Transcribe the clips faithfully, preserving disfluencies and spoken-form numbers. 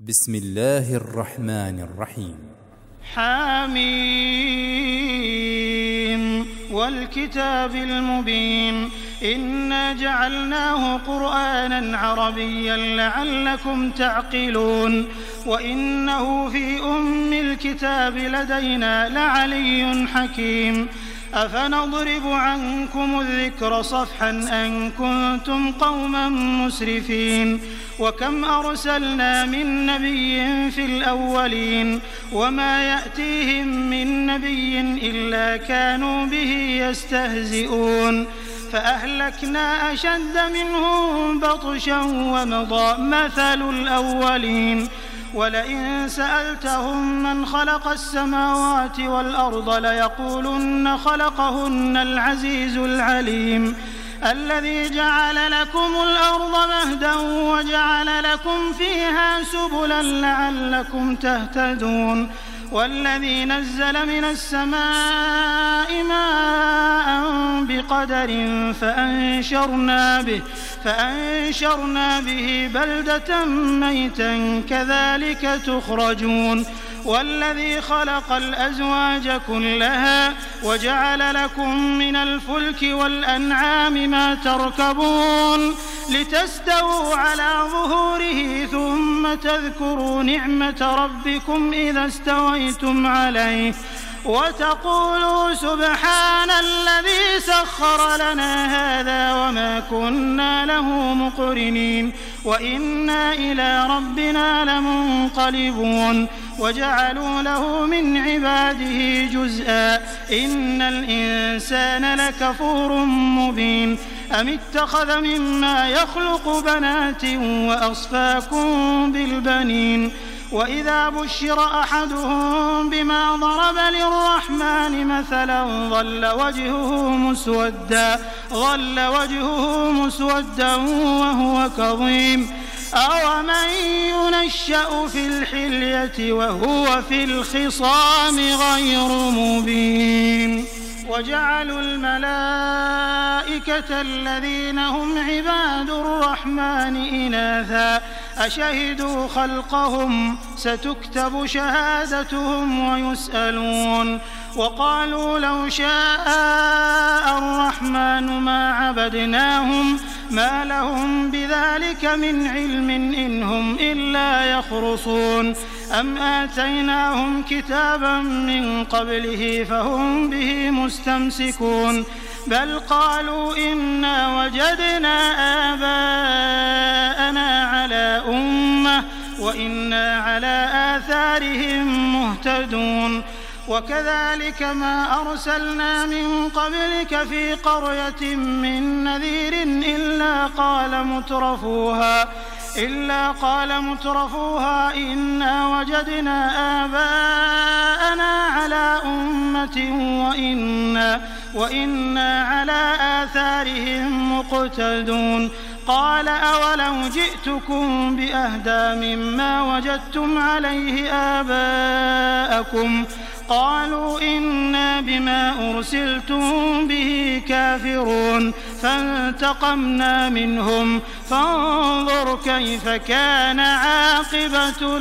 بسم الله الرحمن الرحيم. حميم والكتاب المبين إنا جعلناه قرآنا عربيا لعلكم تعقلون وإنه في أم الكتاب لدينا لعلي حكيم أفنضرب عنكم الذكر صفحا أن كنتم قوما مسرفين وكم أرسلنا من نبي في الأولين وما يأتيهم من نبي إلا كانوا به يستهزئون فأهلكنا أشد منهم بطشا ومضى مثل الأولين ولئن سألتهم من خلق السماوات والأرض ليقولن خلقهن العزيز العليم الذي جعل لكم الأرض مهدا وجعل لكم فيها سبلا لعلكم تهتدون والذي نزل من السماء ماء بقدر فأنشرنا به فأنشرنا به بلدة ميتا كذلك تخرجون والذي خلق الأزواج كلها وجعل لكم من الفلك والأنعام ما تركبون لتستووا على ظهوره ثم تذكروا نعمة ربكم إذا استويتم عليه وتقولوا سبحان الذي سخر لنا هذا وما كنا له مقرنين وإنا إلى ربنا لمنقلبون وجعلوا له من عباده جزءا إن الإنسان لكفور مبين أم اتخذ مما يخلق بنات وأصفاكم بالبنين وإذا بشر أحدهم بما ضرب للرحمن مثلا ظل وجهه مسودا ظل وجهه مسودا وهو كظيم أومن ينشأ في الحلية وهو في الخصام غير مبين وجعلوا الملائكة الذين هم عباد الرحمن إناثا أشهدوا خلقهم ستكتب شهادتهم ويسألون وقالوا لو شاء الرحمن ما عبدناهم ما لهم بذلك من علم إن هم إلا يخرصون أم آتيناهم كتابا من قبله فهم به مستمسكون بل قالوا إنا وجدنا آباءنا على أمة وإنا على آثارهم مهتدون وكذلك ما أرسلنا من قبلك في قرية من نذير إلا قال مترفوها إلا قال مترفوها إنا وجدنا آباءنا على أمة وإنا, وإنا على آثارهم مقتدون قال أولو جئتكم بأهدى مما وجدتم عليه آباءكم قالوا إنا بما أرسلتم به كافرون فانتقمنا منهم فانظر كيف كان عاقبة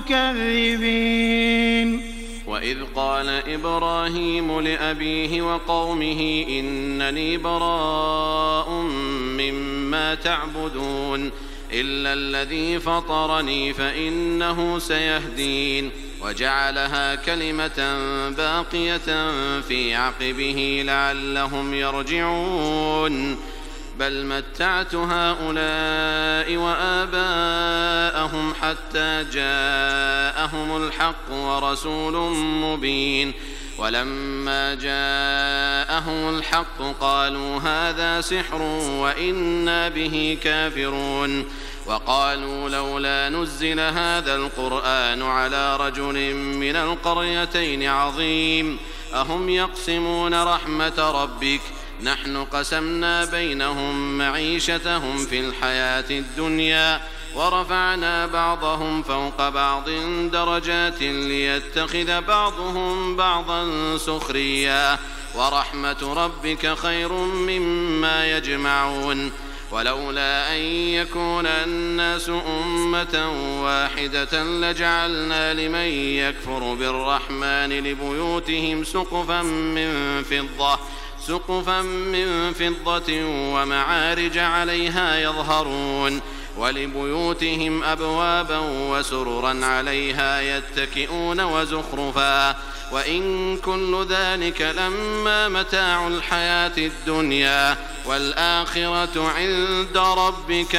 المكذبين وإذ قال إبراهيم لأبيه وقومه إنني براء مما تعبدون إلا الذي فطرني فإنه سيهدين وجعلها كلمة باقية في عقبه لعلهم يرجعون بل متعت هؤلاء وآباءهم حتى جاءهم الحق ورسول مبين ولما جاءهم الحق قالوا هذا سحر وإنا به كافرون وقالوا لولا نزل هذا القرآن على رجل من القريتين عظيم أهم يقسمون رحمة ربك نحن قسمنا بينهم معيشتهم في الحياة الدنيا ورفعنا بعضهم فوق بعض درجات ليتخذ بعضهم بعضا سخريا ورحمة ربك خير مما يجمعون ولولا أن يكون الناس أمة واحدة لجعلنا لمن يكفر بالرحمن لبيوتهم سقفا من فضة سقفا من فضة ومعارج عليها يظهرون ولبيوتهم أبوابا وسررا عليها يتكئون وزخرفا وإن كل ذلك لما متاع الحياة الدنيا والآخرة عند ربك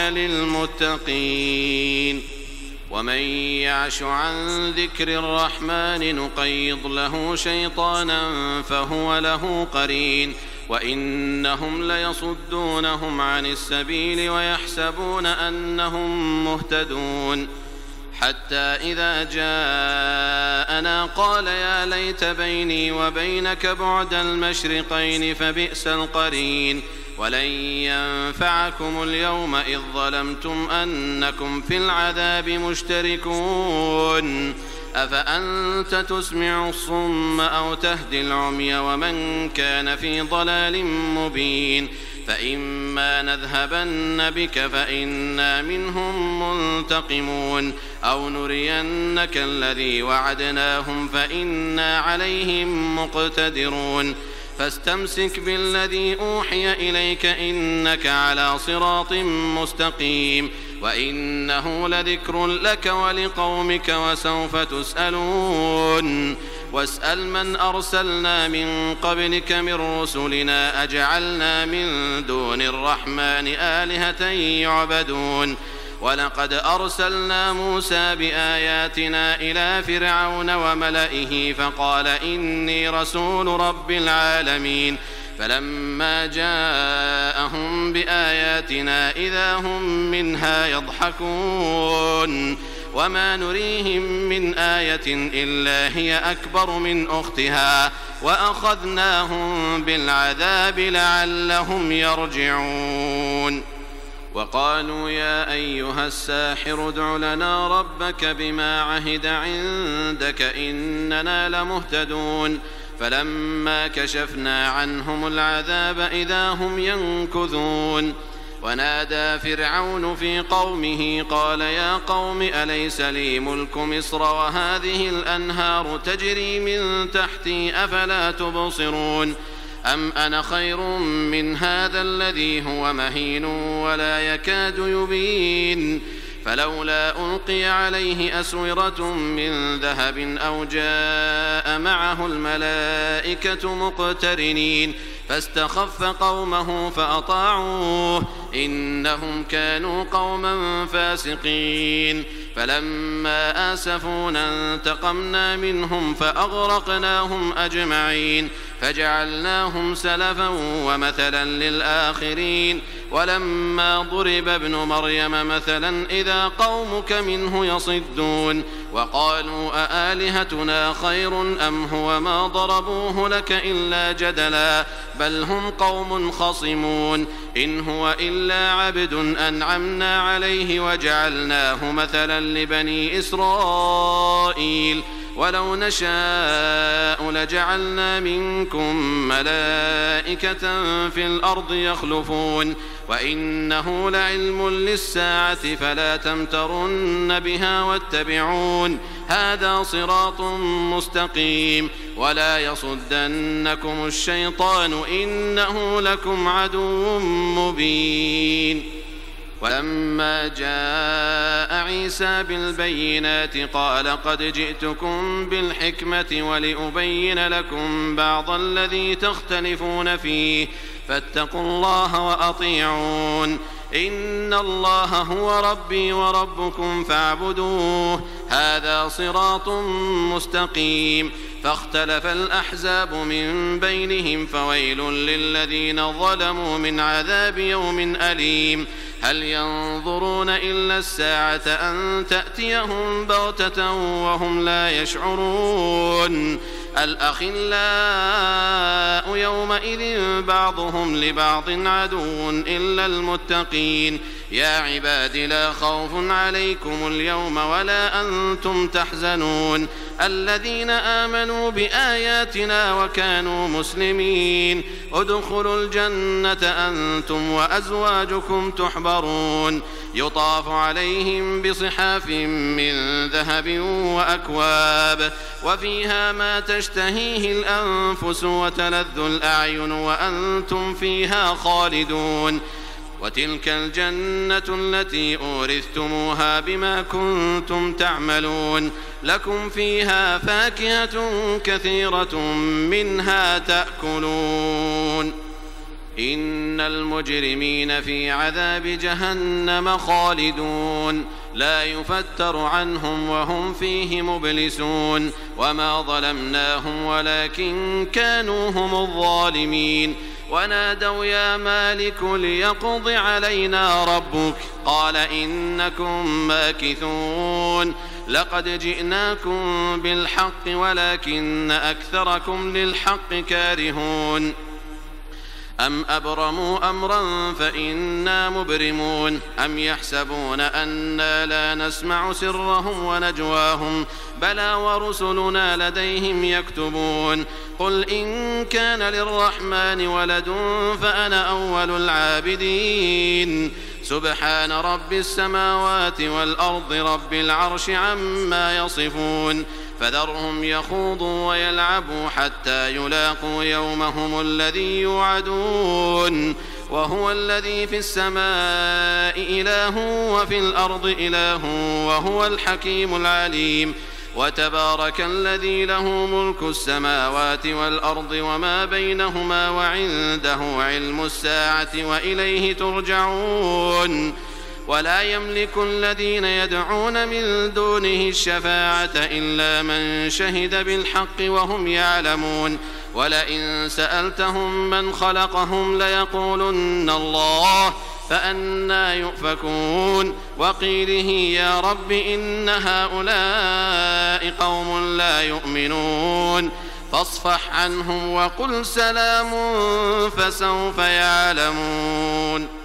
للمتقين. ومن يعش عن ذكر الرحمن نقيض له شيطانا فهو له قرين وإنهم ليصدونهم عن السبيل ويحسبون أنهم مهتدون حتى إذا جاءنا قال يا ليت بيني وبينك بعد المشرقين فبئس القرين ولن ينفعكم اليوم إذ ظلمتم أنكم في العذاب مشتركون أفأنت تسمع الصم أو تهدي العمي ومن كان في ضلال مبين فإما نذهبن بك فإنا منهم منتقمون أو نرينك الذي وعدناهم فإنا عليهم مقتدرون فاستمسك بالذي أوحي إليك إنك على صراط مستقيم وإنه لذكر لك ولقومك وسوف تسألون واسأل من أرسلنا من قبلك من رسلنا أجعلنا من دون الرحمن آلهة يعبدون ولقد أرسلنا موسى بآياتنا إلى فرعون وملئه فقال إني رسول رب العالمين فلما جاءهم بآياتنا إذا هم منها يضحكون وما نريهم من آية إلا هي أكبر من أختها وأخذناهم بالعذاب لعلهم يرجعون وقالوا يا أيها الساحر ادع لنا ربك بما عهد عندك إننا لمهتدون فلما كشفنا عنهم العذاب إذا هم ينكثون ونادى فرعون في قومه قال يا قوم أليس لي ملك مصر وهذه الأنهار تجري من تحتي أفلا تبصرون أم أنا خير من هذا الذي هو مهين ولا يكاد يبين فلولا ألقي عليه أسورة من ذهب أو جاء معه الملائكة مقترنين فاستخف قومه فأطاعوه إنهم كانوا قوما فاسقين فلما آسفونا انتقمنا منهم فأغرقناهم أجمعين فجعلناهم سلفا ومثلا للآخرين ولما ضرب ابن مريم مثلا إذا قومك منه يصدون وقالوا أآلهتنا خير أم هو ما ضربوه لك إلا جدلا بل هم قوم خصمون إن هو إلا عبد أنعمنا عليه وجعلناه مثلا لبني إسرائيل ولو نشاء لجعلنا منكم ملائكة في الأرض يخلفون وإنه لعلم للساعة فلا تمترن بها واتبعون هذا صراط مستقيم ولا يصدنكم الشيطان إنه لكم عدو مبين. ولما جاء عيسى بالبينات قال قد جئتكم بالحكمة ولأبين لكم بعض الذي تختلفون فيه فاتقوا الله وأطيعون إن الله هو ربي وربكم فاعبدوه هذا صراط مستقيم. فاختلف الأحزاب من بينهم فويل للذين ظلموا من عذاب يوم أليم. هل ينظرون إلا الساعة أن تأتيهم بغتة وهم لا يشعرون الأخلاء يومئذ بعضهم لبعض عدو إلا المتقين يا عباد لا خوف عليكم اليوم ولا أنتم تحزنون الذين آمنوا بآياتنا وكانوا مسلمين ادخلوا الجنة أنتم وأزواجكم تحبرون يطاف عليهم بصحاف من ذهب وأكواب وفيها ما تشتهيه الأنفس وتلذ الأعين وأنتم فيها خالدون وتلك الجنة التي أورثتموها بما كنتم تعملون لكم فيها فاكهة كثيرة منها تأكلون إن المجرمين في عذاب جهنم خالدون لا يفتر عنهم وهم فيه مبلسون وما ظلمناهم ولكن كانوا هم الظالمين ونادوا يا مالك ليقض علينا ربك قال إنكم ماكثون لقد جئناكم بالحق ولكن أكثركم للحق كارهون أم أبرموا أمرا فإنا مبرمون أم يحسبون أنا لا نسمع سرهم ونجواهم بلى ورسلنا لديهم يكتبون قل إن كان للرحمن ولد فأنا أول العابدين سبحان رب السماوات والأرض رب العرش عما يصفون فذرهم يخوضوا ويلعبوا حتى يلاقوا يومهم الذي يوعدون وهو الذي في السماء إله وفي الأرض إله وهو الحكيم العليم وتبارك الذي له ملك السماوات والأرض وما بينهما وعنده علم الساعة وإليه ترجعون ولا يملك الذين يدعون من دونه الشفاعة إلا من شهد بالحق وهم يعلمون ولئن سألتهم من خلقهم ليقولن الله فأنى يؤفكون وقيله يا رب إن هؤلاء قوم لا يؤمنون فاصفح عنهم وقل سلام فسوف يعلمون.